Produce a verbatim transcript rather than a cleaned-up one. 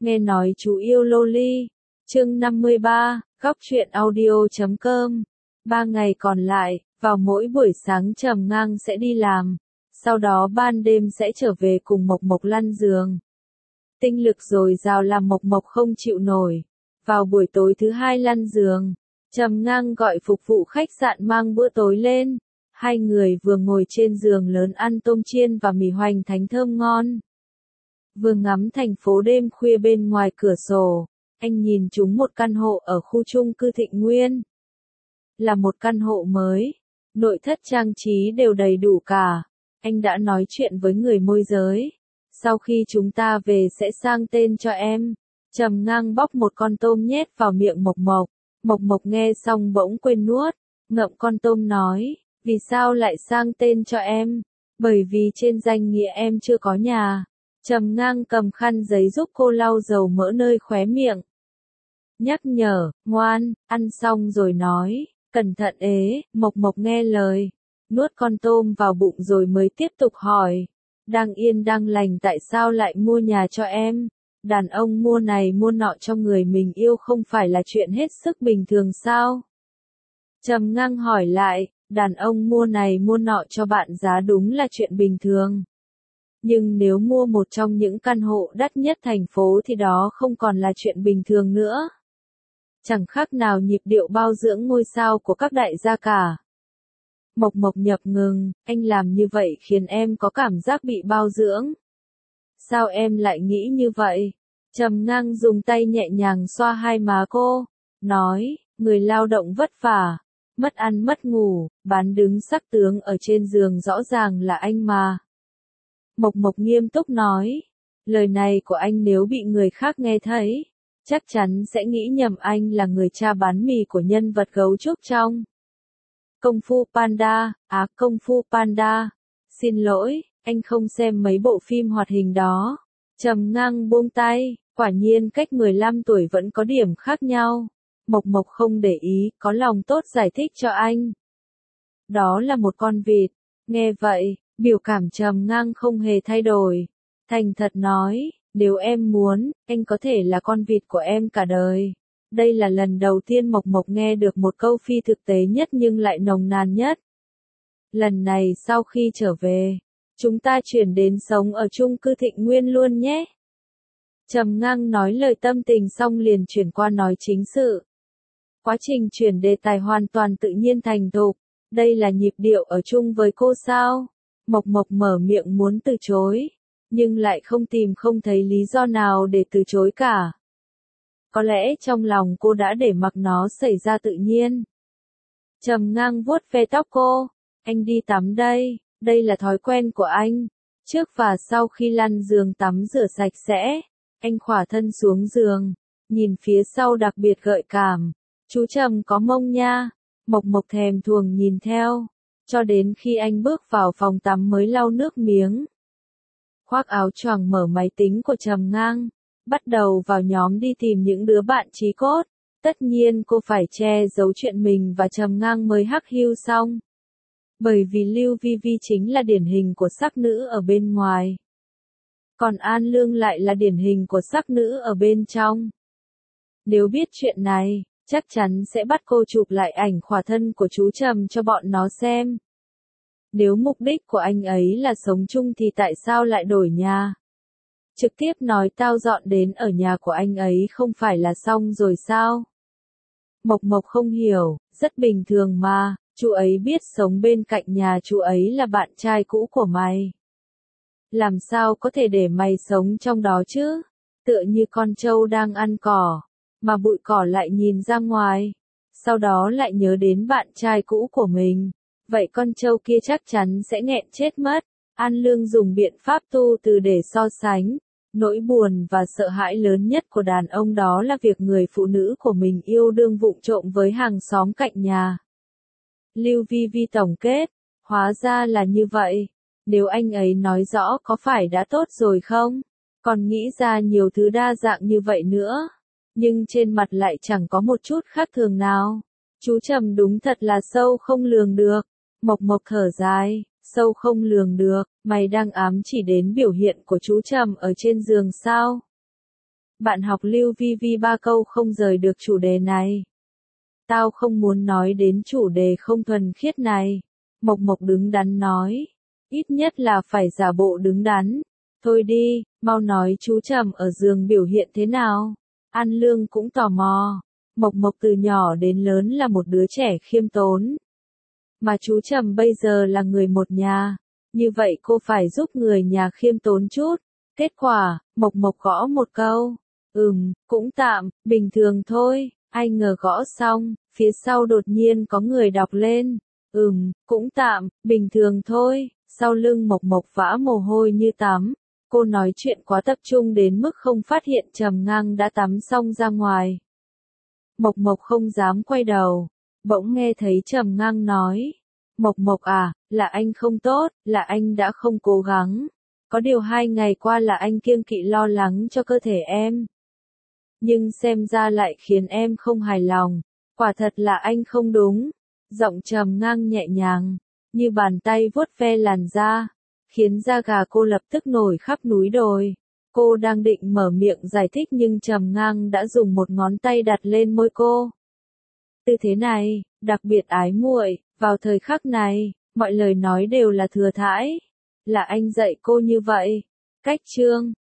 Nghe nói chú yêu loli. Chương năm mươi ba, góc truyện audio chấm com. Ba ngày còn lại, vào mỗi buổi sáng Trầm Ngang sẽ đi làm, sau đó ban đêm sẽ trở về cùng Mộc Mộc lăn giường. Tinh lực dồi dào làm Mộc Mộc không chịu nổi. Vào buổi tối thứ hai lăn giường, Trầm Ngang gọi phục vụ khách sạn mang bữa tối lên. Hai người vừa ngồi trên giường lớn ăn tôm chiên và mì hoành thánh thơm ngon. Vừa ngắm thành phố đêm khuya bên ngoài cửa sổ, anh nhìn trúng một căn hộ ở khu chung cư Thịnh Nguyên. Là một căn hộ mới, nội thất trang trí đều đầy đủ cả. Anh đã nói chuyện với người môi giới. Sau khi chúng ta về sẽ sang tên cho em. Trầm Ngang bóc một con tôm nhét vào miệng Mộc Mộc. Mộc Mộc nghe xong bỗng quên nuốt, ngậm con tôm nói, vì sao lại sang tên cho em? Bởi vì trên danh nghĩa em chưa có nhà. Trầm Ngang cầm khăn giấy giúp cô lau dầu mỡ nơi khóe miệng. Nhắc nhở, ngoan, ăn xong rồi nói, cẩn thận ế. Mộc Mộc nghe lời, nuốt con tôm vào bụng rồi mới tiếp tục hỏi, đang yên đang lành tại sao lại mua nhà cho em? Đàn ông mua này mua nọ cho người mình yêu không phải là chuyện hết sức bình thường sao? Trầm Ngang hỏi lại, đàn ông mua này mua nọ cho bạn giá đúng là chuyện bình thường. Nhưng nếu mua một trong những căn hộ đắt nhất thành phố thì đó không còn là chuyện bình thường nữa. Chẳng khác nào nhịp điệu bao dưỡng ngôi sao của các đại gia cả. Mộc Mộc nhập ngừng, anh làm như vậy khiến em có cảm giác bị bao dưỡng. Sao em lại nghĩ như vậy? Trầm Ngang dùng tay nhẹ nhàng xoa hai má cô, nói, người lao động vất vả, mất ăn mất ngủ, bán đứng sắc tướng ở trên giường rõ ràng là anh mà. Mộc Mộc nghiêm túc nói, lời này của anh nếu bị người khác nghe thấy, chắc chắn sẽ nghĩ nhầm anh là người cha bán mì của nhân vật gấu trúc trong Công Phu Panda. À, Công Phu Panda. Xin lỗi, anh không xem mấy bộ phim hoạt hình đó. Trầm Ngang buông tay, quả nhiên cách mười lăm tuổi vẫn có điểm khác nhau. Mộc Mộc không để ý, có lòng tốt giải thích cho anh. Đó là một con vịt. Nghe vậy, biểu cảm Trầm Ngang không hề thay đổi. Thành thật nói, nếu em muốn, anh có thể là con vịt của em cả đời. Đây là lần đầu tiên Mộc Mộc nghe được một câu phi thực tế nhất nhưng lại nồng nàn nhất. Lần này sau khi trở về, chúng ta chuyển đến sống ở chung cư Thịnh Nguyên luôn nhé. Trầm Ngang nói lời tâm tình xong liền chuyển qua nói chính sự. Quá trình chuyển đề tài hoàn toàn tự nhiên thành thục. Đây là nhịp điệu ở chung với cô sao? Mộc Mộc mở miệng muốn từ chối, nhưng lại không tìm không thấy lý do nào để từ chối cả. Có lẽ trong lòng cô đã để mặc nó xảy ra tự nhiên. Trầm Ngang vuốt ve tóc cô, anh đi tắm đây, đây là thói quen của anh. Trước và sau khi lăn giường tắm rửa sạch sẽ, anh khỏa thân xuống giường, nhìn phía sau đặc biệt gợi cảm. Chú Trầm có mông nha. Mộc Mộc thèm thuồng nhìn theo, cho đến khi anh bước vào phòng tắm mới lau nước miếng. Khoác áo choàng mở máy tính của Trầm Ngang, bắt đầu vào nhóm đi tìm những đứa bạn chí cốt. Tất nhiên cô phải che giấu chuyện mình và Trầm Ngang mới hắc hưu xong. Bởi vì Lưu Vi Vi chính là điển hình của sắc nữ ở bên ngoài. Còn An Lương lại là điển hình của sắc nữ ở bên trong. Nếu biết chuyện này, chắc chắn sẽ bắt cô chụp lại ảnh khỏa thân của chú Trầm cho bọn nó xem. Nếu mục đích của anh ấy là sống chung thì tại sao lại đổi nhà? Trực tiếp nói tao dọn đến ở nhà của anh ấy không phải là xong rồi sao? Mộc Mộc không hiểu, rất bình thường mà, chú ấy biết sống bên cạnh nhà chú ấy là bạn trai cũ của mày. Làm sao có thể để mày sống trong đó chứ? Tựa như con trâu đang ăn cỏ, mà bụi cỏ lại nhìn ra ngoài, sau đó lại nhớ đến bạn trai cũ của mình. Vậy con trâu kia chắc chắn sẽ nghẹn chết mất. An Lương dùng biện pháp tu từ để so sánh. Nỗi buồn và sợ hãi lớn nhất của đàn ông đó là việc người phụ nữ của mình yêu đương vụng trộm với hàng xóm cạnh nhà. Lưu Vi Vi tổng kết, hóa ra là như vậy. Nếu anh ấy nói rõ có phải đã tốt rồi không? Còn nghĩ ra nhiều thứ đa dạng như vậy nữa. Nhưng trên mặt lại chẳng có một chút khác thường nào. Chú Trầm đúng thật là sâu không lường được. Mộc Mộc thở dài, sâu không lường được, mày đang ám chỉ đến biểu hiện của chú Trầm ở trên giường sao? Bạn học Lưu Vi Vi ba câu không rời được chủ đề này. Tao không muốn nói đến chủ đề không thuần khiết này. Mộc Mộc đứng đắn nói. Ít nhất là phải giả bộ đứng đắn. Thôi đi, mau nói chú Trầm ở giường biểu hiện thế nào. An Lương cũng tò mò. Mộc Mộc từ nhỏ đến lớn là một đứa trẻ khiêm tốn. Mà chú Trầm bây giờ là người một nhà. Như vậy cô phải giúp người nhà khiêm tốn chút. Kết quả, Mộc Mộc gõ một câu. Ừm, cũng tạm, bình thường thôi. Ai ngờ gõ xong, phía sau đột nhiên có người đọc lên. Ừm, cũng tạm, bình thường thôi. Sau lưng Mộc Mộc vã mồ hôi như tắm. Cô nói chuyện quá tập trung đến mức không phát hiện Trầm Ngang đã tắm xong ra ngoài. Mộc Mộc không dám quay đầu. Bỗng nghe thấy Trầm Ngang nói. Mộc Mộc à, là anh không tốt, là anh đã không cố gắng. Có điều hai ngày qua là anh kiêng kỵ lo lắng cho cơ thể em. Nhưng xem ra lại khiến em không hài lòng. Quả thật là anh không đúng. Giọng Trầm Ngang nhẹ nhàng, như bàn tay vuốt ve làn da, khiến da gà cô lập tức nổi khắp núi đồi. Cô đang định mở miệng giải thích nhưng Trầm Ngang đã dùng một ngón tay đặt lên môi cô. Tư thế này, đặc biệt ái muội, vào thời khắc này, mọi lời nói đều là thừa thãi. Là anh dạy cô như vậy. Cách chương